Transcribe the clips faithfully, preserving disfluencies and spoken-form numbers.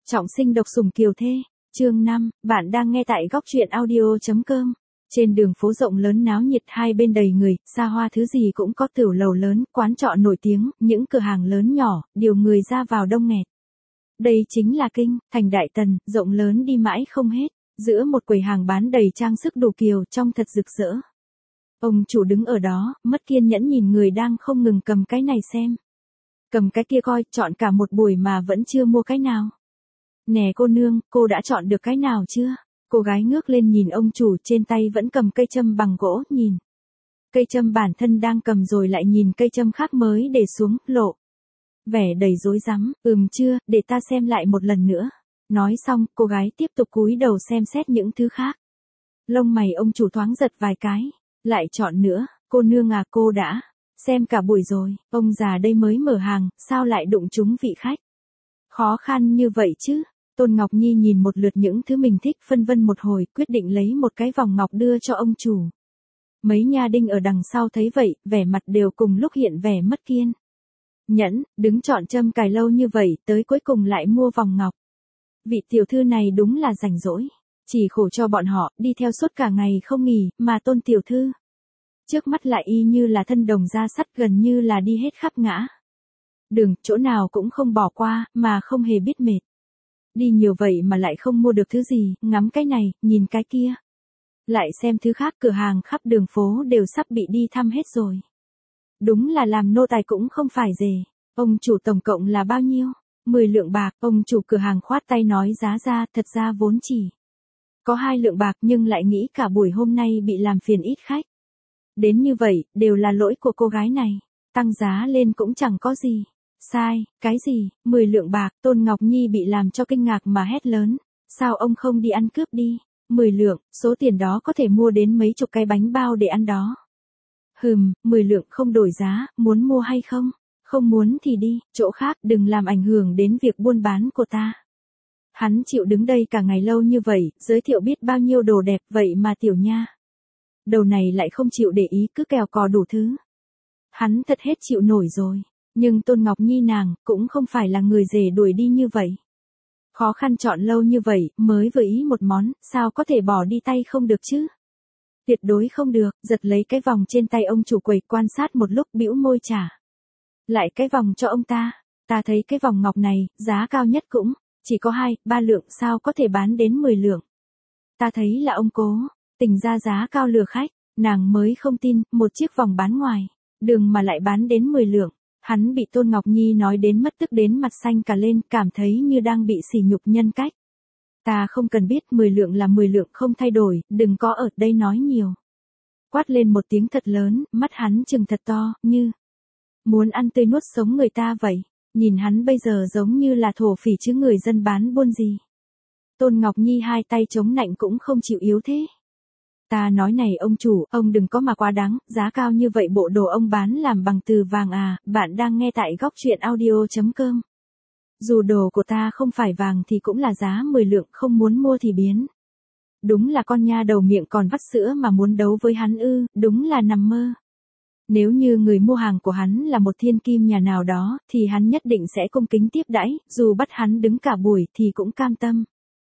Trọng sinh độc sủng kiều thê, chương năm, bạn đang nghe tại góc truyện audio.com. Trên đường phố rộng lớn náo nhiệt, hai bên đầy người, xa hoa thứ gì cũng có, tiểu lầu lớn, quán trọ nổi tiếng, những cửa hàng lớn nhỏ, điều người ra vào đông nghẹt. Đây chính là kinh, thành Đại Tần, rộng lớn đi mãi không hết, giữa một quầy hàng bán đầy trang sức đồ kiều trông thật rực rỡ. Ông chủ đứng ở đó, mất kiên nhẫn nhìn người đang không ngừng cầm cái này xem. Cầm cái kia coi, chọn cả một buổi mà vẫn chưa mua cái nào. Nè cô nương, cô đã chọn được cái nào chưa? Cô gái ngước lên nhìn ông chủ, trên tay vẫn cầm cây châm bằng gỗ, nhìn. Cây châm bản thân đang cầm rồi lại nhìn cây châm khác mới để xuống, lộ. Vẻ đầy rối rắm, ừm chưa, để ta xem lại một lần nữa. Nói xong, cô gái tiếp tục cúi đầu xem xét những thứ khác. Lông mày ông chủ thoáng giật vài cái, lại chọn nữa, cô nương à, cô đã xem cả buổi rồi, ông già đây mới mở hàng, sao lại đụng trúng vị khách? Khó khăn như vậy chứ? Tôn Ngọc Nhi nhìn một lượt những thứ mình thích, phân vân một hồi, quyết định lấy một cái vòng ngọc đưa cho ông chủ. Mấy nha đinh ở đằng sau thấy vậy, vẻ mặt đều cùng lúc hiện vẻ mất kiên nhẫn, đứng chọn châm cài lâu như vậy, tới cuối cùng lại mua vòng ngọc. Vị tiểu thư này đúng là rảnh rỗi, chỉ khổ cho bọn họ, đi theo suốt cả ngày không nghỉ, mà Tôn tiểu thư trước mắt lại y như là thân đồng da sắt, gần như là đi hết khắp ngã đường, chỗ nào cũng không bỏ qua, mà không hề biết mệt. Đi nhiều vậy mà lại không mua được thứ gì, ngắm cái này, nhìn cái kia. Lại xem thứ khác, cửa hàng khắp đường phố đều sắp bị đi thăm hết rồi. Đúng là làm nô tài cũng không phải dề. Ông chủ tổng cộng là bao nhiêu? mười lượng bạc, ông chủ cửa hàng khoát tay nói giá ra, thật ra vốn chỉ có hai lượng bạc, nhưng lại nghĩ cả buổi hôm nay bị làm phiền ít khách. Đến như vậy, đều là lỗi của cô gái này. Tăng giá lên cũng chẳng có gì. Sai, cái gì, mười lượng bạc, Tôn Ngọc Nhi bị làm cho kinh ngạc mà hét lớn. Sao ông không đi ăn cướp đi? mười lượng, số tiền đó có thể mua đến mấy chục cái bánh bao để ăn đó. Hừm, mười lượng không đổi giá, muốn mua hay không? Không muốn thì đi, chỗ khác, đừng làm ảnh hưởng đến việc buôn bán của ta. Hắn chịu đứng đây cả ngày lâu như vậy, giới thiệu biết bao nhiêu đồ đẹp, vậy mà tiểu nha đầu này lại không chịu để ý, cứ kèo cò đủ thứ. Hắn thật hết chịu nổi rồi. Nhưng Tôn Ngọc Nhi nàng, cũng không phải là người rể đuổi đi như vậy. Khó khăn chọn lâu như vậy, mới vừa ý một món, sao có thể bỏ đi tay không được chứ? Tuyệt đối không được, giật lấy cái vòng trên tay ông chủ quầy, quan sát một lúc, bĩu môi trả lại cái vòng cho ông ta. Ta thấy cái vòng ngọc này, giá cao nhất cũng chỉ có hai, ba lượng, sao có thể bán đến mười lượng? Ta thấy là ông cố tình ra giá cao lừa khách, nàng mới không tin, một chiếc vòng bán ngoài đường mà lại bán đến mười lượng. Hắn bị Tôn Ngọc Nhi nói đến mất tức đến mặt xanh cả lên, cảm thấy như đang bị sỉ nhục nhân cách. Ta không cần biết, mười lượng là mười lượng, không thay đổi, đừng có ở đây nói nhiều. Quát lên một tiếng thật lớn, mắt hắn trừng thật to, như muốn ăn tươi nuốt sống người ta vậy. Nhìn hắn bây giờ giống như là thổ phỉ chứ người dân bán buôn gì. Tôn Ngọc Nhi hai tay chống nạnh cũng không chịu yếu thế. Ta nói này ông chủ, ông đừng có mà quá đáng, giá cao như vậy bộ đồ ông bán làm bằng từ vàng à, bạn đang nghe tại góc truyện audio.com. Dù đồ của ta không phải vàng thì cũng là giá mười lượng, không muốn mua thì biến. Đúng là con nha đầu miệng còn vắt sữa mà muốn đấu với hắn ư, đúng là nằm mơ. Nếu như người mua hàng của hắn là một thiên kim nhà nào đó, thì hắn nhất định sẽ cung kính tiếp đãi, dù bắt hắn đứng cả buổi thì cũng cam tâm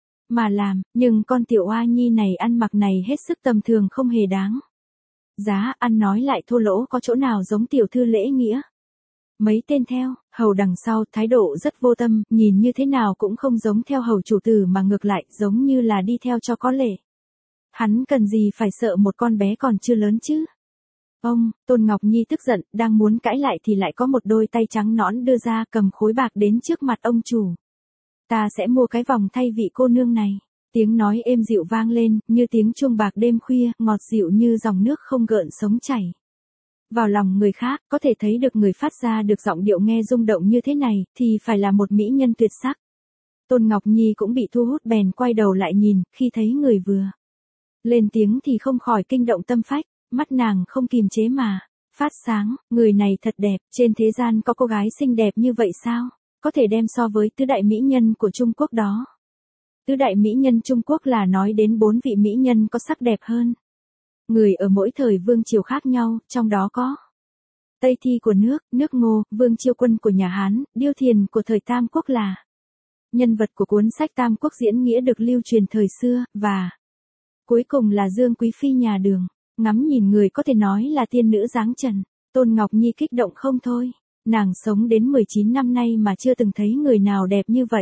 mà làm, nhưng con tiểu oa nhi này ăn mặc này hết sức tầm thường, không hề đáng giá, ăn nói lại thô lỗ, có chỗ nào giống tiểu thư lễ nghĩa. Mấy tên theo hầu đằng sau thái độ rất vô tâm, nhìn như thế nào cũng không giống theo hầu chủ tử mà ngược lại giống như là đi theo cho có lệ. Hắn cần gì phải sợ một con bé còn chưa lớn chứ? Ông, Tôn Ngọc Nhi tức giận, đang muốn cãi lại thì lại có một đôi tay trắng nõn đưa ra, cầm khối bạc đến trước mặt ông chủ. Ta sẽ mua cái vòng thay vị cô nương này. Tiếng nói êm dịu vang lên, như tiếng chuông bạc đêm khuya, ngọt dịu như dòng nước không gợn sống chảy vào lòng người khác. Có thể thấy được người phát ra được giọng điệu nghe rung động như thế này, thì phải là một mỹ nhân tuyệt sắc. Tôn Ngọc Nhi cũng bị thu hút, bèn quay đầu lại nhìn, khi thấy người vừa lên tiếng thì không khỏi kinh động tâm phách, mắt nàng không kìm chế mà phát sáng, người này thật đẹp, trên thế gian có cô gái xinh đẹp như vậy sao? Có thể đem so với tứ đại mỹ nhân của Trung Quốc đó. Tứ đại mỹ nhân Trung Quốc là nói đến bốn vị mỹ nhân có sắc đẹp hơn người ở mỗi thời vương triều khác nhau, trong đó có Tây Thi của nước, nước Ngô, Vương Chiêu Quân của nhà Hán, Điêu Thiền của thời Tam Quốc là Nhân vật của cuốn sách Tam Quốc diễn nghĩa được lưu truyền thời xưa, và cuối cùng là Dương Quý Phi nhà Đường. Ngắm nhìn người có thể nói là tiên nữ dáng trần, Tôn Ngọc Nhi kích động không thôi. Nàng sống đến mười chín năm nay mà chưa từng thấy người nào đẹp như vậy.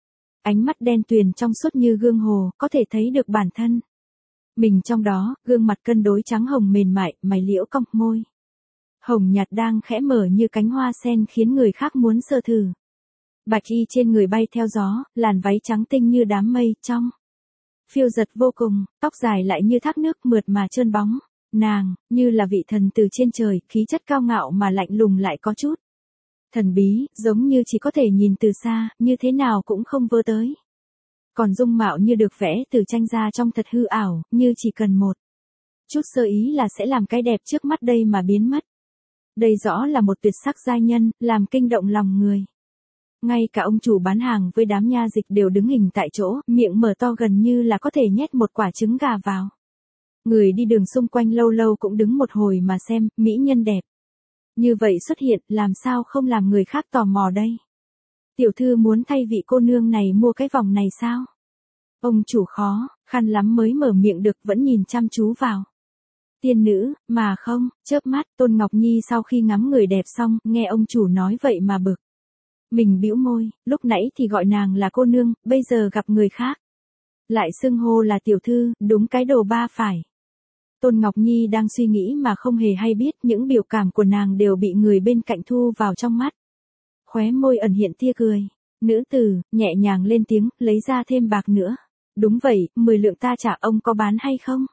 Ánh mắt đen tuyền trong suốt như gương hồ, có thể thấy được bản thân mình trong đó, gương mặt cân đối trắng hồng mềm mại, mày liễu cong môi hồng nhạt đang khẽ mở như cánh hoa sen khiến người khác muốn sờ thử. Bạch y trên người bay theo gió, làn váy trắng tinh như đám mây trong phiêu giật vô cùng, tóc dài lại như thác nước mượt mà trơn bóng. Nàng, như là vị thần từ trên trời, khí chất cao ngạo mà lạnh lùng lại có chút thần bí, giống như chỉ có thể nhìn từ xa, như thế nào cũng không vơ tới. Còn dung mạo như được vẽ từ tranh ra trong thật hư ảo, như chỉ cần một chút sơ ý là sẽ làm cái đẹp trước mắt đây mà biến mất. Đây rõ là một tuyệt sắc giai nhân, làm kinh động lòng người. Ngay cả ông chủ bán hàng với đám nha dịch đều đứng hình tại chỗ, miệng mở to gần như là có thể nhét một quả trứng gà vào. Người đi đường xung quanh lâu lâu cũng đứng một hồi mà xem, mỹ nhân đẹp như vậy xuất hiện, làm sao không làm người khác tò mò đây. Tiểu thư muốn thay vị cô nương này mua cái vòng này sao? Ông chủ khó, khăn lắm mới mở miệng được, vẫn nhìn chăm chú vào. Tiên nữ, mà không, chớp mắt, Tôn Ngọc Nhi sau khi ngắm người đẹp xong, nghe ông chủ nói vậy mà bực. Mình bĩu môi, lúc nãy thì gọi nàng là cô nương, bây giờ gặp người khác lại xưng hô là tiểu thư, đúng cái đồ ba phải. Tôn Ngọc Nhi đang suy nghĩ mà không hề hay biết những biểu cảm của nàng đều bị người bên cạnh thu vào trong mắt. Khóe môi ẩn hiện tia cười. Nữ tử, nhẹ nhàng lên tiếng, lấy ra thêm bạc nữa. Đúng vậy, mười lượng ta trả, ông có bán hay không?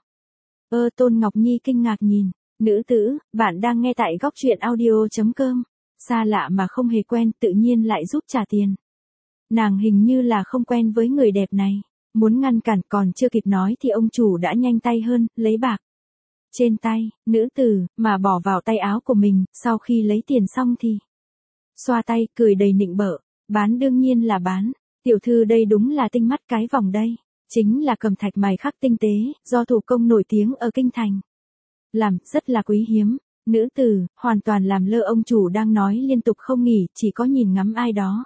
Ơ Tôn Ngọc Nhi kinh ngạc nhìn. Nữ tử, bạn đang nghe tại góc truyện audio chấm com. Xa lạ mà không hề quen, tự nhiên lại giúp trả tiền. Nàng hình như là không quen với người đẹp này. Muốn ngăn cản còn chưa kịp nói thì ông chủ đã nhanh tay hơn, lấy bạc trên tay, nữ tử, mà bỏ vào tay áo của mình, sau khi lấy tiền xong thì xoa tay, cười đầy nịnh bợ, bán đương nhiên là bán, tiểu thư đây đúng là tinh mắt, cái vòng đây chính là cẩm thạch mài khắc tinh tế, do thủ công nổi tiếng ở kinh thành làm, rất là quý hiếm. Nữ tử, hoàn toàn làm lơ ông chủ đang nói liên tục không nghỉ, chỉ có nhìn ngắm ai đó.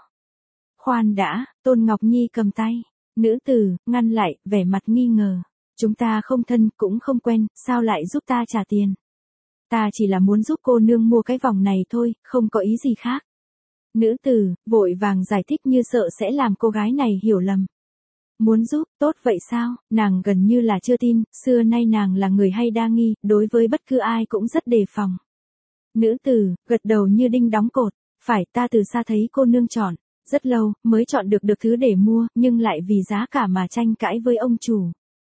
Khoan đã, Tôn Ngọc Nhi cầm tay. Nữ tử, ngăn lại, vẻ mặt nghi ngờ. Chúng ta không thân, cũng không quen, sao lại giúp ta trả tiền? Ta chỉ là muốn giúp cô nương mua cái vòng này thôi, không có ý gì khác. Nữ tử, vội vàng giải thích như sợ sẽ làm cô gái này hiểu lầm. Muốn giúp, tốt vậy sao? Nàng gần như là chưa tin, xưa nay nàng là người hay đa nghi, đối với bất cứ ai cũng rất đề phòng. Nữ tử, gật đầu như đinh đóng cột. Phải, ta từ xa thấy cô nương chọn. Rất lâu, mới chọn được được thứ để mua, nhưng lại vì giá cả mà tranh cãi với ông chủ.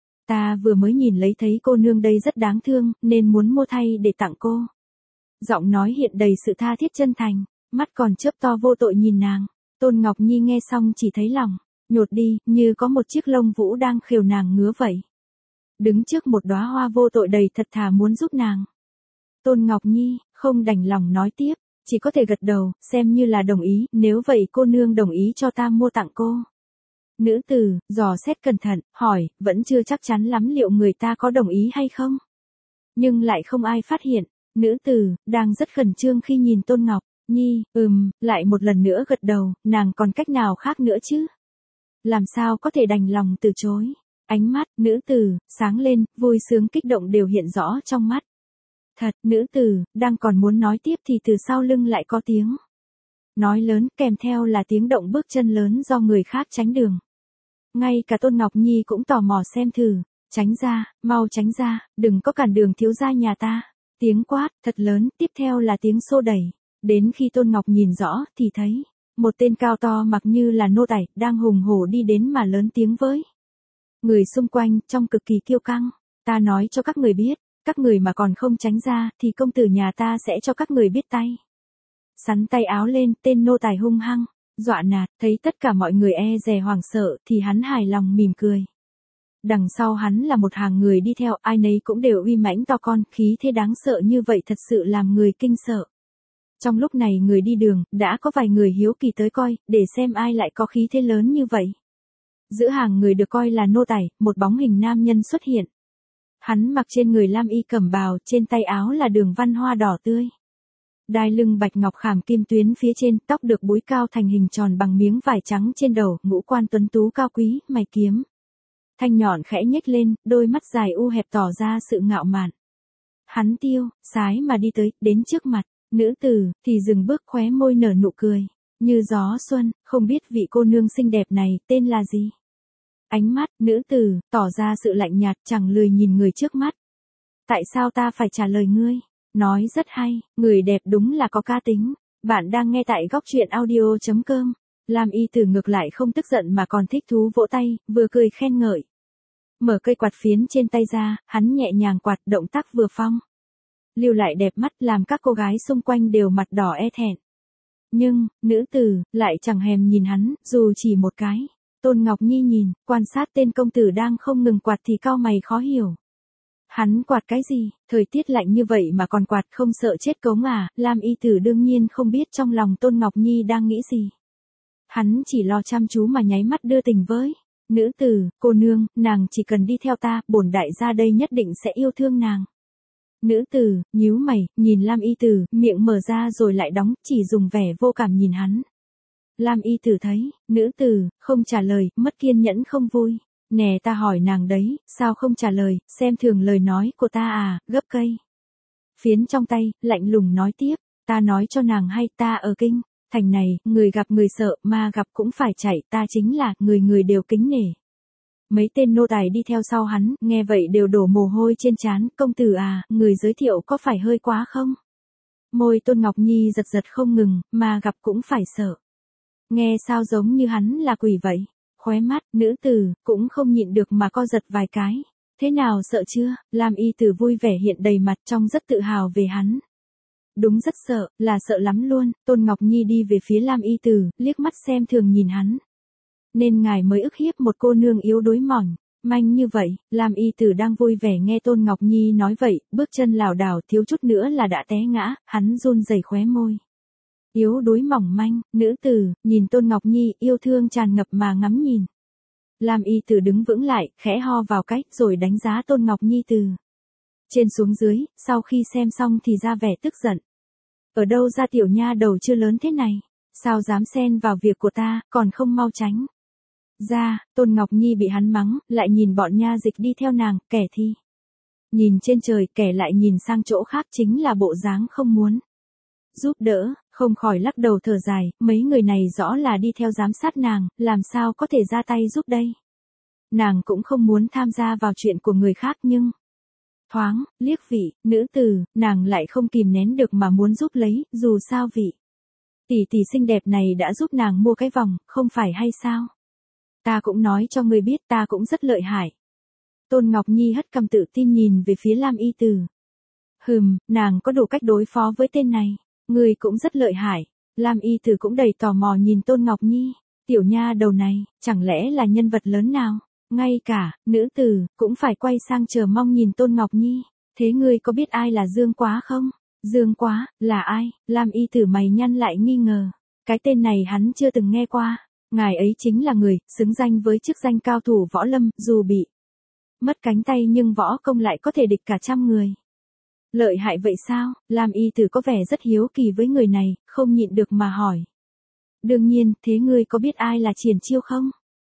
Ta vừa mới nhìn lấy thấy cô nương đây rất đáng thương, nên muốn mua thay để tặng cô. Giọng nói hiện đầy sự tha thiết chân thành, mắt còn chớp to vô tội nhìn nàng. Tôn Ngọc Nhi nghe xong chỉ thấy lòng nhột đi, như có một chiếc lông vũ đang khều nàng ngứa vậy. Đứng trước một đóa hoa vô tội đầy thật thà muốn giúp nàng. Tôn Ngọc Nhi, không đành lòng nói tiếp, chỉ có thể gật đầu, xem như là đồng ý, nếu vậy cô nương đồng ý cho ta mua tặng cô. Nữ tử, dò xét cẩn thận, hỏi, vẫn chưa chắc chắn lắm liệu người ta có đồng ý hay không. Nhưng lại không ai phát hiện, nữ tử, đang rất khẩn trương khi nhìn Tôn Ngọc Nhi, ừm, lại một lần nữa gật đầu, nàng còn cách nào khác nữa chứ? Làm sao có thể đành lòng từ chối? Ánh mắt, nữ tử, sáng lên, vui sướng kích động đều hiện rõ trong mắt. Thật, nữ tử, đang còn muốn nói tiếp thì từ sau lưng lại có tiếng nói lớn, kèm theo là tiếng động bước chân lớn do người khác tránh đường. Ngay cả Tôn Ngọc Nhi cũng tò mò xem thử, tránh ra, mau tránh ra, đừng có cản đường thiếu gia nhà ta. Tiếng quát, thật lớn, tiếp theo là tiếng xô đẩy. Đến khi Tôn Ngọc nhìn rõ, thì thấy một tên cao to mặc như là nô tài, đang hùng hổ đi đến mà lớn tiếng với người xung quanh, trong cực kỳ kiêu căng. Ta nói cho các người biết, các người mà còn không tránh ra, thì công tử nhà ta sẽ cho các người biết tay. Sắn tay áo lên, tên nô tài hung hăng, dọa nạt, thấy tất cả mọi người e dè hoảng sợ, thì hắn hài lòng mỉm cười. Đằng sau hắn là một hàng người đi theo, ai nấy cũng đều uy mãnh to con, khí thế đáng sợ như vậy thật sự làm người kinh sợ. Trong lúc này người đi đường, đã có vài người hiếu kỳ tới coi, để xem ai lại có khí thế lớn như vậy. Giữa hàng người được coi là nô tài, một bóng hình nam nhân xuất hiện. Hắn mặc trên người lam y cẩm bào, trên tay áo là đường văn hoa đỏ tươi. Đai lưng bạch ngọc khảm kim tuyến phía trên, tóc được búi cao thành hình tròn bằng miếng vải trắng trên đầu, ngũ quan tuấn tú cao quý, mày kiếm. Thanh nhọn khẽ nhếch lên, đôi mắt dài u hẹp tỏ ra sự ngạo mạn. Hắn tiêu, sái mà đi tới, đến trước mặt, nữ tử, thì dừng bước khóe môi nở nụ cười. Như gió xuân, không biết vị cô nương xinh đẹp này, tên là gì? Ánh mắt, nữ tử, tỏ ra sự lạnh nhạt, chẳng lười nhìn người trước mắt. Tại sao ta phải trả lời ngươi? Nói rất hay, người đẹp đúng là có cá tính. Bạn đang nghe tại góc truyện audio chấm com. Lam y tử ngược lại không tức giận mà còn thích thú vỗ tay, vừa cười khen ngợi. Mở cây quạt phiến trên tay ra, hắn nhẹ nhàng quạt, động tác vừa phong. Lưu lại đẹp mắt làm các cô gái xung quanh đều mặt đỏ e thẹn. Nhưng, nữ tử, lại chẳng hèm nhìn hắn, dù chỉ một cái. Tôn Ngọc Nhi nhìn, quan sát tên công tử đang không ngừng quạt thì cau mày khó hiểu. Hắn quạt cái gì, thời tiết lạnh như vậy mà còn quạt không sợ chết cống à, Lam y tử đương nhiên không biết trong lòng Tôn Ngọc Nhi đang nghĩ gì. Hắn chỉ lo chăm chú mà nháy mắt đưa tình với. Nữ tử, cô nương, nàng chỉ cần đi theo ta, bổn đại gia đây nhất định sẽ yêu thương nàng. Nữ tử, nhíu mày, nhìn Lam y tử, miệng mở ra rồi lại đóng, chỉ dùng vẻ vô cảm nhìn hắn. Lam y tử thấy, nữ tử, không trả lời, mất kiên nhẫn không vui. Nè ta hỏi nàng đấy, sao không trả lời, xem thường lời nói của ta à, gấp cây. Phiến trong tay, lạnh lùng nói tiếp, ta nói cho nàng hay, ta ở kinh, thành này, người gặp người sợ, ma gặp cũng phải chạy, ta chính là, người người đều kính nể. Mấy tên nô tài đi theo sau hắn, nghe vậy đều đổ mồ hôi trên trán, công tử à, người giới thiệu có phải hơi quá không? Môi Tôn Ngọc Nhi giật giật không ngừng, mà gặp cũng phải sợ. Nghe sao giống như hắn là quỷ vậy? Khóe mắt, nữ tử, cũng không nhịn được mà co giật vài cái. Thế nào sợ chưa? Lam y tử vui vẻ hiện đầy mặt trong rất tự hào về hắn. Đúng rất sợ, là sợ lắm luôn. Tôn Ngọc Nhi đi về phía Lam y tử, liếc mắt xem thường nhìn hắn. Nên ngài mới ức hiếp một cô nương yếu đuối mỏng, manh như vậy. Lam y tử đang vui vẻ nghe Tôn Ngọc Nhi nói vậy, bước chân lảo đảo thiếu chút nữa là đã té ngã, hắn run rẩy khóe môi. Yếu đuối mỏng manh, nữ tử, nhìn Tôn Ngọc Nhi, yêu thương tràn ngập mà ngắm nhìn. Lam y tử đứng vững lại, khẽ ho vào cách, rồi đánh giá Tôn Ngọc Nhi từ trên xuống dưới, sau khi xem xong thì ra vẻ tức giận. Ở đâu ra tiểu nha đầu chưa lớn thế này, sao dám xen vào việc của ta, còn không mau tránh. Ra, Tôn Ngọc Nhi bị hắn mắng, lại nhìn bọn nha dịch đi theo nàng, kẻ thì nhìn trên trời, kẻ lại nhìn sang chỗ khác, chính là bộ dáng không muốn giúp đỡ, không khỏi lắc đầu thở dài, mấy người này rõ là đi theo giám sát nàng, làm sao có thể ra tay giúp đây. Nàng cũng không muốn tham gia vào chuyện của người khác nhưng thoáng, liếc vị, nữ tử, nàng lại không kìm nén được mà muốn giúp lấy, dù sao vị tỷ tỷ xinh đẹp này đã giúp nàng mua cái vòng, không phải hay sao? Ta cũng nói cho ngươi biết ta cũng rất lợi hại. Tôn Ngọc Nhi hất cằm tự tin nhìn về phía Lam y tử. Hừm, nàng có đủ cách đối phó với tên này, ngươi cũng rất lợi hại. Lam y tử cũng đầy tò mò nhìn Tôn Ngọc Nhi, tiểu nha đầu này, chẳng lẽ là nhân vật lớn nào? Ngay cả, nữ tử, cũng phải quay sang chờ mong nhìn Tôn Ngọc Nhi. Thế ngươi có biết ai là Dương Quá không? Dương Quá, là ai? Lam y tử mày nhăn lại nghi ngờ. Cái tên này hắn chưa từng nghe qua. Ngài ấy chính là người, xứng danh với chức danh cao thủ võ lâm, dù bị mất cánh tay nhưng võ công lại có thể địch cả trăm người. Lợi hại vậy sao? Lam y tử có vẻ rất hiếu kỳ với người này, không nhịn được mà hỏi. Đương nhiên, thế ngươi có biết ai là Triển Chiêu không?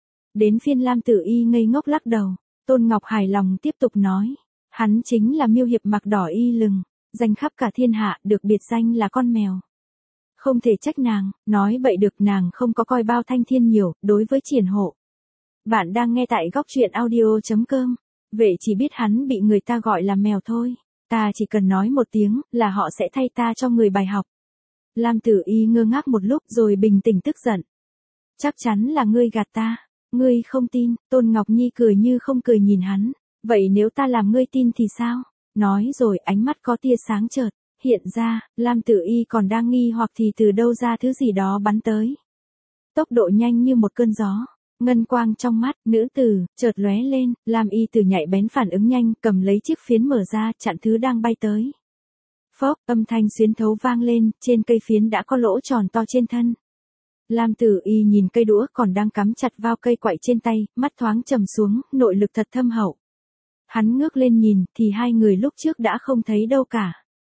Đến phiên Lam Tử Y ngây ngốc lắc đầu, Tôn Ngọc hài lòng tiếp tục nói. Hắn chính là Miêu Hiệp mặc đỏ y lừng, danh khắp cả thiên hạ, được biệt danh là con mèo. Không thể trách nàng, nói bậy được, nàng không có coi bao thanh thiên nhiều, đối với Triển Hộ. Bạn đang nghe tại góc truyện audio chấm com. Vậy chỉ biết hắn bị người ta gọi là mèo thôi. Ta chỉ cần nói một tiếng, là họ sẽ thay ta cho người bài học. Lam Tử Y ngơ ngác một lúc rồi bình tĩnh tức giận. Chắc chắn là ngươi gạt ta. Ngươi không tin, Tôn Ngọc Nhi cười như không cười nhìn hắn. Vậy nếu ta làm ngươi tin thì sao? Nói rồi ánh mắt có tia sáng chợt hiện ra, Lam Tử Y còn đang nghi hoặc thì từ đâu ra thứ gì đó bắn tới. Tốc độ nhanh như một cơn gió, ngân quang trong mắt, nữ tử, chợt lóe lên, Lam y tử nhạy bén phản ứng nhanh, cầm lấy chiếc phiến mở ra, chặn thứ đang bay tới. Phốc, âm thanh xuyến thấu vang lên, trên cây phiến đã có lỗ tròn to trên thân. Lam Tử Y nhìn cây đũa còn đang cắm chặt vào cây quậy trên tay, mắt thoáng trầm xuống, nội lực thật thâm hậu. Hắn ngước lên nhìn, thì hai người lúc trước đã không thấy đâu cả.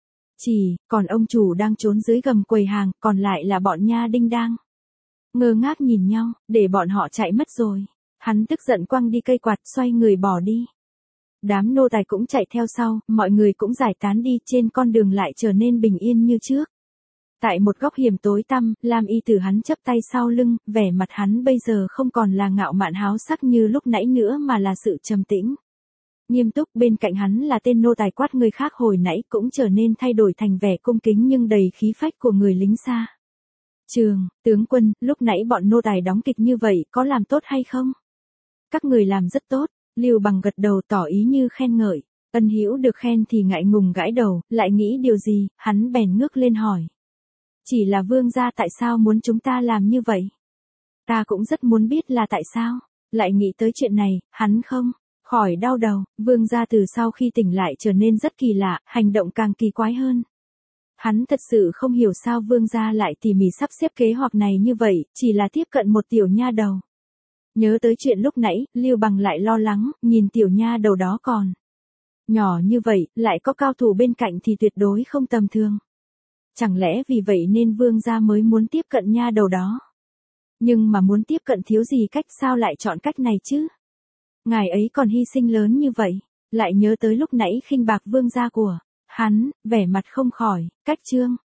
Chỉ, còn ông chủ đang trốn dưới gầm quầy hàng, còn lại là bọn nha đinh đang ngơ ngác nhìn nhau, để bọn họ chạy mất rồi. Hắn tức giận quăng đi cây quạt, xoay người bỏ đi. Đám nô tài cũng chạy theo sau, mọi người cũng giải tán đi, trên con đường lại trở nên bình yên như trước. Tại một góc hiểm tối tăm, Lam y tử hắn chắp tay sau lưng, vẻ mặt hắn bây giờ không còn là ngạo mạn háo sắc như lúc nãy nữa mà là sự trầm tĩnh. Nghiêm túc, bên cạnh hắn là tên nô tài quát người khác hồi nãy cũng trở nên thay đổi thành vẻ cung kính nhưng đầy khí phách của người lính xa. Trường, tướng quân, lúc nãy bọn nô tài đóng kịch như vậy có làm tốt hay không? Các người làm rất tốt, Lưu Bằng gật đầu tỏ ý như khen ngợi. Ân Hữu được khen thì ngại ngùng gãi đầu, lại nghĩ điều gì, hắn bèn ngước lên hỏi. Chỉ là vương gia tại sao muốn chúng ta làm như vậy? Ta cũng rất muốn biết là tại sao. Lại nghĩ tới chuyện này, hắn không khỏi đau đầu. Vương gia từ sau khi tỉnh lại trở nên rất kỳ lạ, hành động càng kỳ quái hơn. Hắn thật sự không hiểu sao vương gia lại tỉ mỉ sắp xếp kế hoạch này như vậy, chỉ là tiếp cận một tiểu nha đầu. Nhớ tới chuyện lúc nãy, Lưu Bằng lại lo lắng, nhìn tiểu nha đầu đó còn nhỏ như vậy, lại có cao thủ bên cạnh thì tuyệt đối không tầm thường. Chẳng lẽ vì vậy nên vương gia mới muốn tiếp cận nha đầu đó? Nhưng mà muốn tiếp cận thiếu gì cách, sao lại chọn cách này chứ? Ngài ấy còn hy sinh lớn như vậy, lại nhớ tới lúc nãy khinh bạc vương gia của hắn, vẻ mặt không khỏi cách trương.